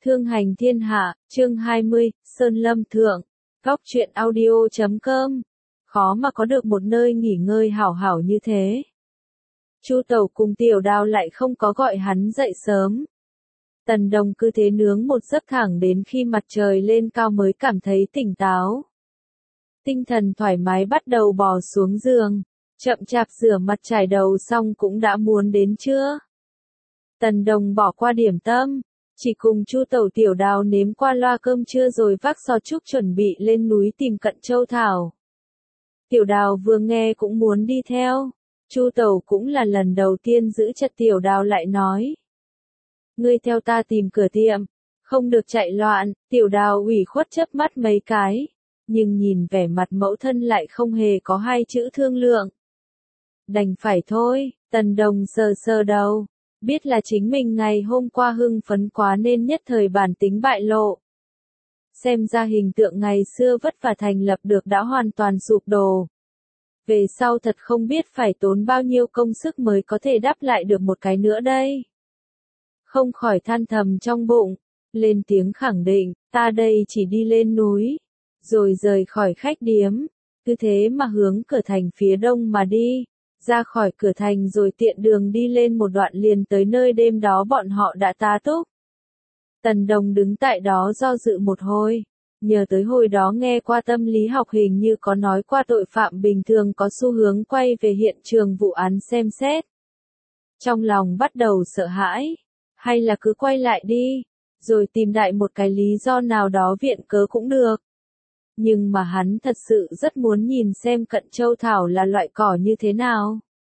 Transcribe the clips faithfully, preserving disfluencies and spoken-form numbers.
Thương hành thiên hạ, chương hai mươi, Sơn Lâm Thượng, Góc truyện audio chấm com. Khó mà có được một nơi nghỉ ngơi hảo hảo như thế. Chu Tẩu cùng Tiểu Đào lại không có gọi hắn dậy sớm. Tần Đồng cứ thế nướng một giấc thẳng đến khi mặt trời lên cao mới cảm thấy tỉnh táo. Tinh thần thoải mái bắt đầu bò xuống giường, chậm chạp rửa mặt chải đầu xong cũng đã muốn đến trưa. Tần Đồng bỏ qua điểm tâm, chỉ cùng Chu Tẩu Tiểu Đào nếm qua loa cơm trưa rồi vác xò trúc chuẩn bị lên núi tìm Cận Châu Thảo. Tiểu Đào vừa nghe cũng muốn đi theo. Chu Tẩu cũng là lần đầu tiên giữ chặt Tiểu Đào lại nói: "Ngươi theo ta tìm cửa tiệm, không được chạy loạn." Tiểu Đào ủy khuất chớp mắt mấy cái, nhưng nhìn vẻ mặt mẫu thân lại không hề có hai chữ thương lượng. Đành phải thôi. Tần Đồng sờ sờ đầu, biết là chính mình ngày hôm qua hưng phấn quá nên nhất thời bản tính bại lộ. Xem ra hình tượng ngày xưa vất vả thành lập được đã hoàn toàn sụp đổ. Về sau thật không biết phải tốn bao nhiêu công sức mới có thể đắp lại được một cái nữa đây. Không khỏi than thầm trong bụng, lên tiếng khẳng định: "Ta đây chỉ đi lên núi." Rồi rời khỏi khách điếm, cứ thế mà hướng cửa thành phía đông mà đi. Ra khỏi cửa thành rồi tiện đường đi lên một đoạn liền tới nơi đêm đó bọn họ đã tá túc. Tần Đồng đứng tại đó do dự một hồi, nhờ tới hồi đó nghe qua tâm lý học hình như có nói qua tội phạm bình thường có xu hướng quay về hiện trường vụ án xem xét. Trong lòng bắt đầu sợ hãi, hay là cứ quay lại đi, rồi tìm đại một cái lý do nào đó viện cớ cũng được. Nhưng mà hắn thật sự rất muốn nhìn xem Cận Châu Thảo là loại cỏ như thế nào.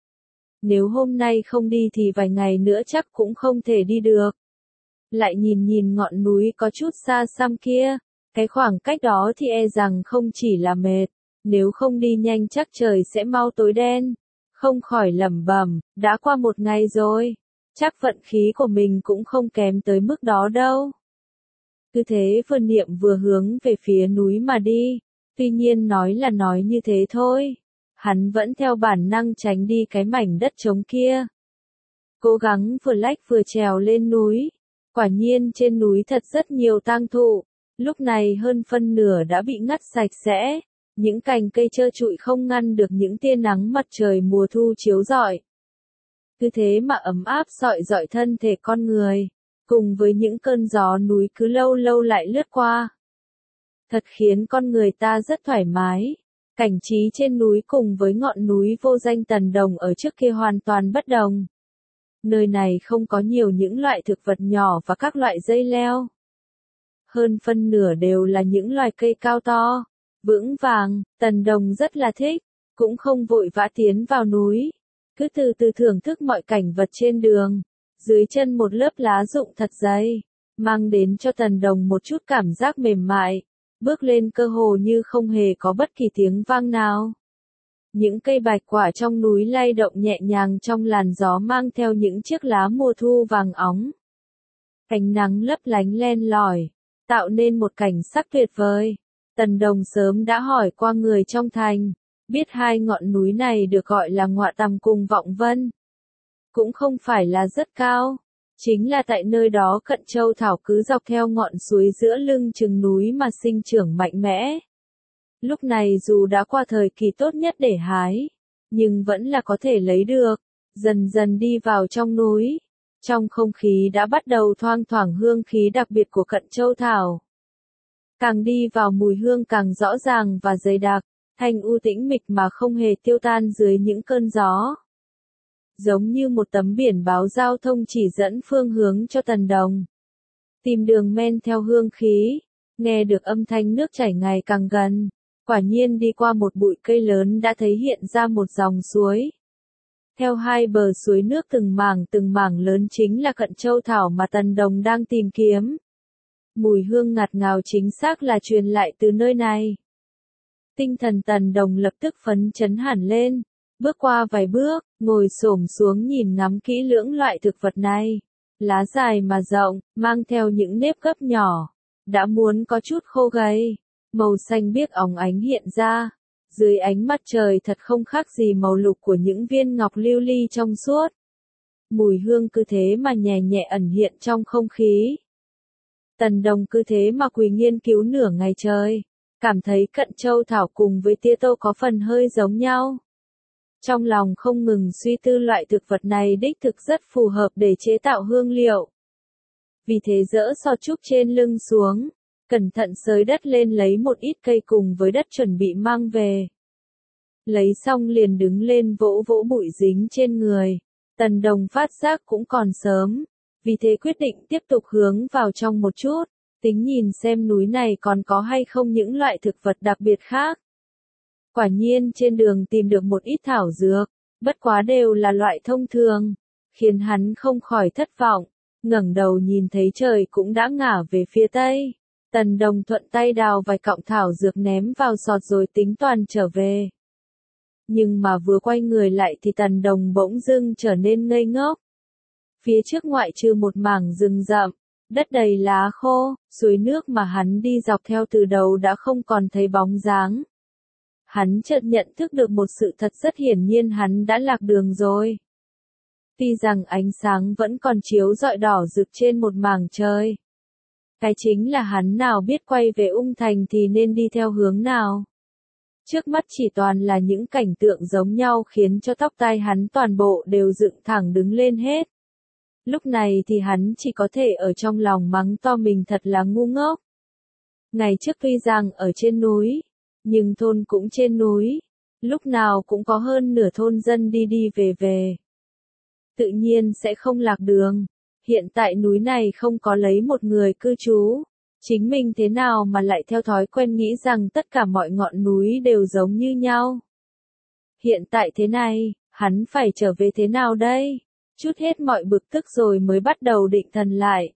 Nếu hôm nay không đi thì vài ngày nữa chắc cũng không thể đi được. Lại nhìn nhìn ngọn núi có chút xa xăm kia, cái khoảng cách đó thì e rằng không chỉ là mệt, nếu không đi nhanh chắc trời sẽ mau tối đen. Không khỏi lẩm bẩm, đã qua một ngày rồi, chắc vận khí của mình cũng không kém tới mức đó đâu. Cứ thế vừa niệm vừa hướng về phía núi mà đi, tuy nhiên nói là nói như thế thôi, hắn vẫn theo bản năng tránh đi cái mảnh đất trống kia. Cố gắng vừa lách vừa trèo lên núi, quả nhiên trên núi thật rất nhiều tang thụ, lúc này hơn phân nửa đã bị ngắt sạch sẽ, những cành cây trơ trụi không ngăn được những tia nắng mặt trời mùa thu chiếu rọi. Cứ thế mà ấm áp sọi rọi thân thể con người, cùng với những cơn gió núi cứ lâu lâu lại lướt qua. Thật khiến con người ta rất thoải mái. Cảnh trí trên núi cùng với ngọn núi vô danh Tần Đồng ở trước kia hoàn toàn bất đồng. Nơi này không có nhiều những loại thực vật nhỏ và các loại dây leo. Hơn phân nửa đều là những loài cây cao to, vững vàng. Tần Đồng rất là thích, cũng không vội vã tiến vào núi, cứ từ từ thưởng thức mọi cảnh vật trên đường. Dưới chân một lớp lá rụng thật dày, mang đến cho Tần Đồng một chút cảm giác mềm mại, bước lên cơ hồ như không hề có bất kỳ tiếng vang nào. Những cây bạch quả trong núi lay động nhẹ nhàng trong làn gió mang theo những chiếc lá mùa thu vàng óng. Ánh nắng lấp lánh len lỏi, tạo nên một cảnh sắc tuyệt vời. Tần Đồng sớm đã hỏi qua người trong thành, biết hai ngọn núi này được gọi là Ngọa Tằm cùng Vọng Vân. Cũng không phải là rất cao, chính là tại nơi đó Cận Châu Thảo cứ dọc theo ngọn suối giữa lưng chừng núi mà sinh trưởng mạnh mẽ. Lúc này dù đã qua thời kỳ tốt nhất để hái, nhưng vẫn là có thể lấy được. Dần dần đi vào trong núi, trong không khí đã bắt đầu thoang thoảng hương khí đặc biệt của Cận Châu Thảo. Càng đi vào mùi hương càng rõ ràng và dày đặc, thanh u tĩnh mịch mà không hề tiêu tan dưới những cơn gió. Giống như một tấm biển báo giao thông chỉ dẫn phương hướng cho Tần Đồng. Tìm đường men theo hương khí, nghe được âm thanh nước chảy ngày càng gần, quả nhiên đi qua một bụi cây lớn đã thấy hiện ra một dòng suối. Theo hai bờ suối nước từng mảng từng mảng lớn chính là Cận Châu Thảo mà Tần Đồng đang tìm kiếm. Mùi hương ngạt ngào chính xác là truyền lại từ nơi này. Tinh thần Tần Đồng lập tức phấn chấn hẳn lên. Bước qua vài bước, ngồi xổm xuống nhìn ngắm kỹ lưỡng loại thực vật này. Lá dài mà rộng, mang theo những nếp gấp nhỏ. Đã muốn có chút khô gầy. Màu xanh biếc óng ánh hiện ra. Dưới ánh mặt trời thật không khác gì màu lục của những viên ngọc lưu ly trong suốt. Mùi hương cứ thế mà nhẹ nhẹ ẩn hiện trong không khí. Tần Đồng cứ thế mà quỳ nghiên cứu nửa ngày trời, cảm thấy cận châu thảo cùng với tía tô có phần hơi giống nhau. Trong lòng không ngừng suy tư loại thực vật này đích thực rất phù hợp để chế tạo hương liệu. Vì thế dỡ sọt trúc trên lưng xuống, cẩn thận xới đất lên lấy một ít cây cùng với đất chuẩn bị mang về. Lấy xong liền đứng lên vỗ vỗ bụi dính trên người. Tần Đồng phát giác cũng còn sớm, vì thế quyết định tiếp tục hướng vào trong một chút, tính nhìn xem núi này còn có hay không những loại thực vật đặc biệt khác. Quả nhiên trên đường tìm được một ít thảo dược, bất quá đều là loại thông thường, khiến hắn không khỏi thất vọng, ngẩng đầu nhìn thấy trời cũng đã ngả về phía tây. Tần Đồng thuận tay đào vài cọng thảo dược ném vào sọt rồi tính toàn trở về. Nhưng mà vừa quay người lại thì Tần Đồng bỗng dưng trở nên ngây ngốc. Phía trước ngoại trừ một mảng rừng rậm, đất đầy lá khô, suối nước mà hắn đi dọc theo từ đầu đã không còn thấy bóng dáng. Hắn chợt nhận thức được một sự thật rất hiển nhiên, hắn đã lạc đường rồi. Tuy rằng ánh sáng vẫn còn chiếu rọi đỏ rực trên một mảng trời. Cái chính là hắn nào biết quay về Ung Thành thì nên đi theo hướng nào. Trước mắt chỉ toàn là những cảnh tượng giống nhau khiến cho tóc tai hắn toàn bộ đều dựng thẳng đứng lên hết. Lúc này thì hắn chỉ có thể ở trong lòng mắng to mình thật là ngu ngốc. Ngày trước tuy rằng ở trên núi, nhưng thôn cũng trên núi, lúc nào cũng có hơn nửa thôn dân đi đi về về. Tự nhiên sẽ không lạc đường. Hiện tại núi này không có lấy một người cư trú. Chính mình thế nào mà lại theo thói quen nghĩ rằng tất cả mọi ngọn núi đều giống như nhau. Hiện tại thế này, hắn phải trở về thế nào đây? Chút hết mọi bực tức rồi mới bắt đầu định thần lại.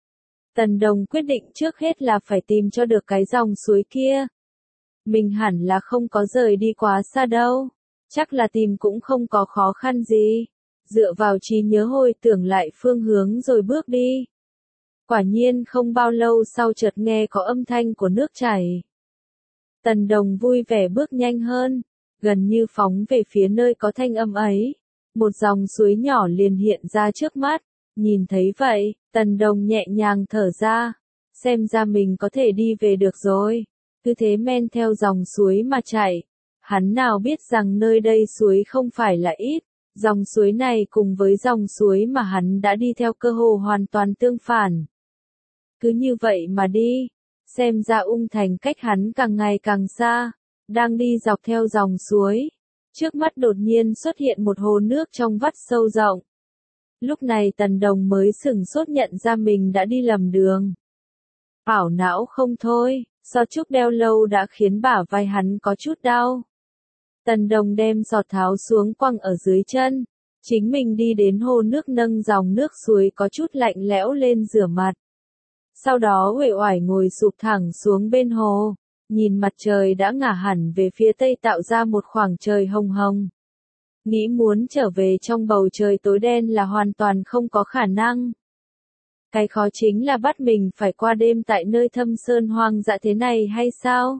Tần Đồng quyết định trước hết là phải tìm cho được cái dòng suối kia. Mình hẳn là không có rời đi quá xa đâu. Chắc là tìm cũng không có khó khăn gì. Dựa vào trí nhớ hồi tưởng lại phương hướng rồi bước đi. Quả nhiên không bao lâu sau chợt nghe có âm thanh của nước chảy. Tần Đồng vui vẻ bước nhanh hơn, gần như phóng về phía nơi có thanh âm ấy. Một dòng suối nhỏ liền hiện ra trước mắt, nhìn thấy vậy, Tần Đồng nhẹ nhàng thở ra, xem ra mình có thể đi về được rồi. Cứ thế men theo dòng suối mà chạy, hắn nào biết rằng nơi đây suối không phải là ít, dòng suối này cùng với dòng suối mà hắn đã đi theo cơ hồ hoàn toàn tương phản. Cứ như vậy mà đi, xem ra Ung Thành cách hắn càng ngày càng xa, đang đi dọc theo dòng suối. Trước mắt đột nhiên xuất hiện một hồ nước trong vắt sâu rộng. Lúc này Tần Đồng mới sửng sốt nhận ra mình đã đi lầm đường. Ảo não không thôi, sọt trúc đeo lâu đã khiến bả vai hắn có chút đau. Tần Đồng đem sọt tháo xuống quăng ở dưới chân. Chính mình đi đến hồ nước nâng dòng nước suối có chút lạnh lẽo lên rửa mặt. Sau đó uể oải ngồi sụp thẳng xuống bên hồ, nhìn mặt trời đã ngả hẳn về phía tây tạo ra một khoảng trời hồng hồng. Nghĩ muốn trở về trong bầu trời tối đen là hoàn toàn không có khả năng. Cái khó chính là bắt mình phải qua đêm tại nơi thâm sơn hoang dã thế này hay sao?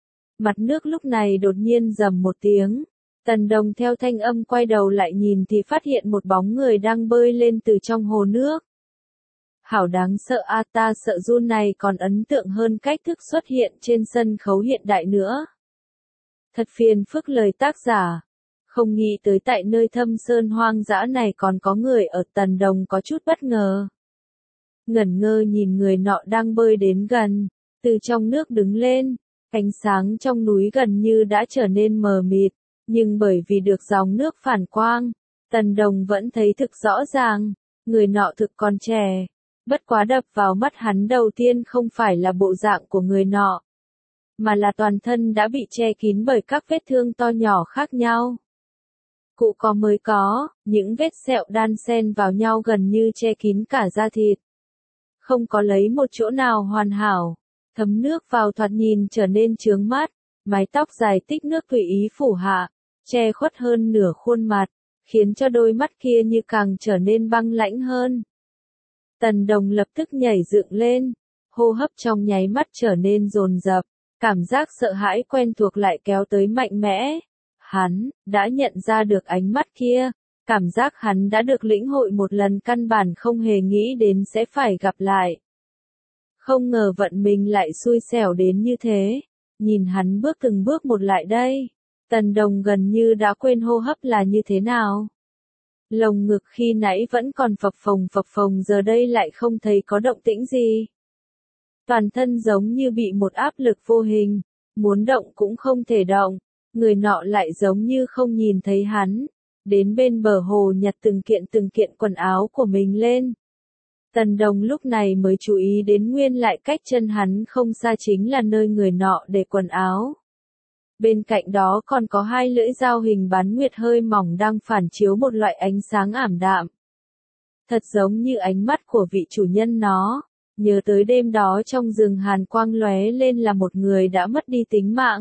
Mặt nước lúc này đột nhiên rầm một tiếng. Tần Đồng theo thanh âm quay đầu lại nhìn thì phát hiện một bóng người đang bơi lên từ trong hồ nước. Hảo đáng sợ a, ta sợ run này còn ấn tượng hơn cách thức xuất hiện trên sân khấu hiện đại nữa. Thật phiền phức lời tác giả. Không nghĩ tới tại nơi thâm sơn hoang dã này còn có người ở. Tần Đồng có chút bất ngờ. Ngẩn ngơ nhìn người nọ đang bơi đến gần, từ trong nước đứng lên, ánh sáng trong núi gần như đã trở nên mờ mịt, nhưng bởi vì được dòng nước phản quang, Tần Đồng vẫn thấy thực rõ ràng, người nọ thực còn trẻ. Bất quá đập vào mắt hắn đầu tiên không phải là bộ dạng của người nọ, mà là toàn thân đã bị che kín bởi các vết thương to nhỏ khác nhau. Cụ có mới có, những vết sẹo đan xen vào nhau gần như che kín cả da thịt. Không có lấy một chỗ nào hoàn hảo, thấm nước vào thoạt nhìn trở nên chướng mắt, mái tóc dài tích nước tùy ý phủ hạ, che khuất hơn nửa khuôn mặt, khiến cho đôi mắt kia như càng trở nên băng lãnh hơn. Tần Đồng lập tức nhảy dựng lên, hô hấp trong nháy mắt trở nên dồn dập, cảm giác sợ hãi quen thuộc lại kéo tới mạnh mẽ. Hắn đã nhận ra được ánh mắt kia, cảm giác hắn đã được lĩnh hội một lần căn bản không hề nghĩ đến sẽ phải gặp lại. Không ngờ vận mình lại xui xẻo đến như thế. Nhìn hắn bước từng bước một lại đây. Tần Đồng gần như đã quên hô hấp là như thế nào. Lồng ngực khi nãy vẫn còn phập phồng phập phồng giờ đây lại không thấy có động tĩnh gì. Toàn thân giống như bị một áp lực vô hình, muốn động cũng không thể động, người nọ lại giống như không nhìn thấy hắn, đến bên bờ hồ nhặt từng kiện từng kiện quần áo của mình lên. Tần Đồng lúc này mới chú ý đến nguyên lại cách chân hắn không xa chính là nơi người nọ để quần áo. Bên cạnh đó còn có hai lưỡi dao hình bán nguyệt hơi mỏng đang phản chiếu một loại ánh sáng ảm đạm. Thật giống như ánh mắt của vị chủ nhân nó, nhớ tới đêm đó trong rừng hàn quang lóe lên là một người đã mất đi tính mạng.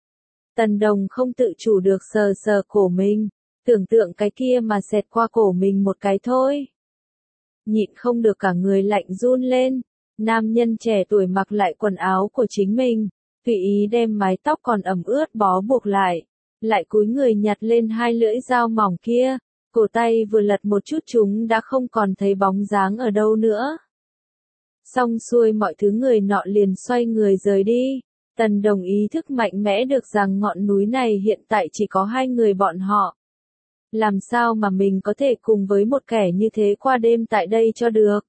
Tần Đồng không tự chủ được sờ sờ cổ mình, tưởng tượng cái kia mà xẹt qua cổ mình một cái thôi. Nhịn không được cả người lạnh run lên, nam nhân trẻ tuổi mặc lại quần áo của chính mình, tùy ý đem mái tóc còn ẩm ướt bó buộc lại, lại cúi người nhặt lên hai lưỡi dao mỏng kia, cổ tay vừa lật một chút chúng đã không còn thấy bóng dáng ở đâu nữa. Xong xuôi mọi thứ người nọ liền xoay người rời đi, Tần Đồng ý thức mạnh mẽ được rằng ngọn núi này hiện tại chỉ có hai người bọn họ. Làm sao mà mình có thể cùng với một kẻ như thế qua đêm tại đây cho được?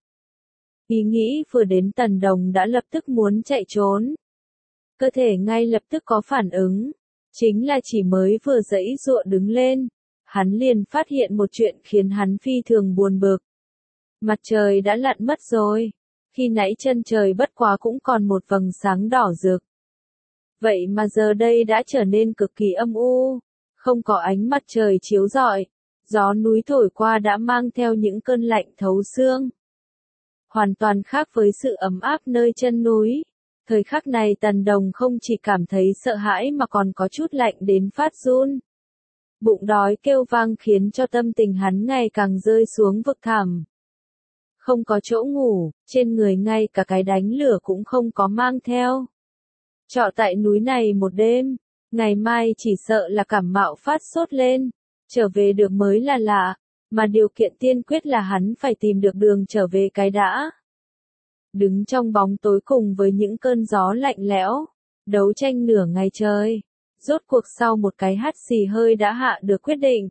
Ý nghĩ vừa đến Tần Đồng đã lập tức muốn chạy trốn. Cơ thể ngay lập tức có phản ứng. Chính là chỉ mới vừa giãy giụa đứng lên, hắn liền phát hiện một chuyện khiến hắn phi thường buồn bực. Mặt trời đã lặn mất rồi. Khi nãy chân trời bất quá cũng còn một vầng sáng đỏ rực. Vậy mà giờ đây đã trở nên cực kỳ âm u. Không có ánh mặt trời chiếu rọi, gió núi thổi qua đã mang theo những cơn lạnh thấu xương. Hoàn toàn khác với sự ấm áp nơi chân núi. Thời khắc này Tần Đồng không chỉ cảm thấy sợ hãi mà còn có chút lạnh đến phát run. Bụng đói kêu vang khiến cho tâm tình hắn ngày càng rơi xuống vực thẳm. Không có chỗ ngủ, trên người ngay cả cái đánh lửa cũng không có mang theo. Trọ tại núi này một đêm. Ngày mai chỉ sợ là cảm mạo phát sốt lên, trở về được mới là lạ, mà điều kiện tiên quyết là hắn phải tìm được đường trở về cái đã. Đứng trong bóng tối cùng với những cơn gió lạnh lẽo, đấu tranh nửa ngày trời, rốt cuộc sau một cái hắt xì hơi đã hạ được quyết định.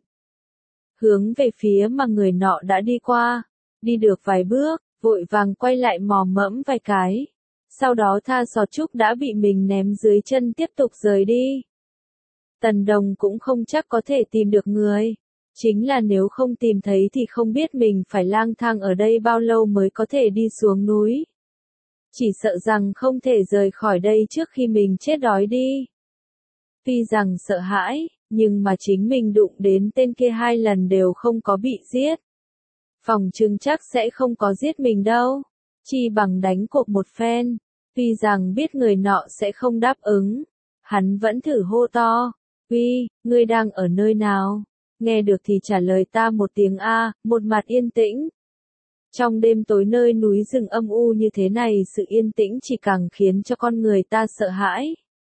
Hướng về phía mà người nọ đã đi qua, đi được vài bước, vội vàng quay lại mò mẫm vài cái. Sau đó tha sọt trúc đã bị mình ném dưới chân tiếp tục rời đi. Tần Đồng cũng không chắc có thể tìm được người. Chính là nếu không tìm thấy thì không biết mình phải lang thang ở đây bao lâu mới có thể đi xuống núi. Chỉ sợ rằng không thể rời khỏi đây trước khi mình chết đói đi. Tuy rằng sợ hãi, nhưng mà chính mình đụng đến tên kia hai lần đều không có bị giết. Phòng trừng chắc sẽ không có giết mình đâu. Chi bằng đánh cược một phen. Tuy rằng biết người nọ sẽ không đáp ứng. Hắn vẫn thử hô to. Uy, ngươi đang ở nơi nào? Nghe được thì trả lời ta một tiếng A, một mặt yên tĩnh. Trong đêm tối nơi núi rừng âm u như thế này sự yên tĩnh chỉ càng khiến cho con người ta sợ hãi.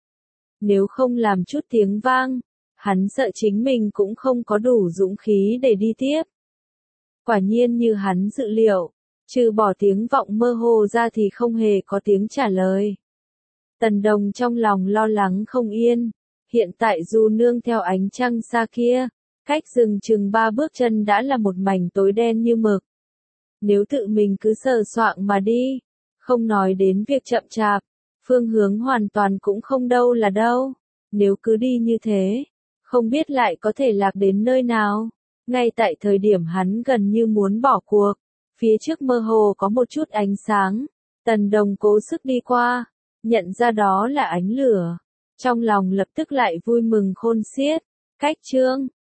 Nếu không làm chút tiếng vang, hắn sợ chính mình cũng không có đủ dũng khí để đi tiếp. Quả nhiên như hắn dự liệu, trừ bỏ tiếng vọng mơ hồ ra thì không hề có tiếng trả lời. Tần Đồng trong lòng lo lắng không yên. Hiện tại dù nương theo ánh trăng xa kia, cách rừng chừng ba bước chân đã là một mảnh tối đen như mực. Nếu tự mình cứ sờ soạng mà đi, không nói đến việc chậm chạp, phương hướng hoàn toàn cũng không đâu là đâu. Nếu cứ đi như thế, không biết lại có thể lạc đến nơi nào. Ngay tại thời điểm hắn gần như muốn bỏ cuộc, phía trước mơ hồ có một chút ánh sáng. Tần Đồng cố sức đi qua, nhận ra đó là ánh lửa. Trong lòng lập tức lại vui mừng khôn xiết. Cách chương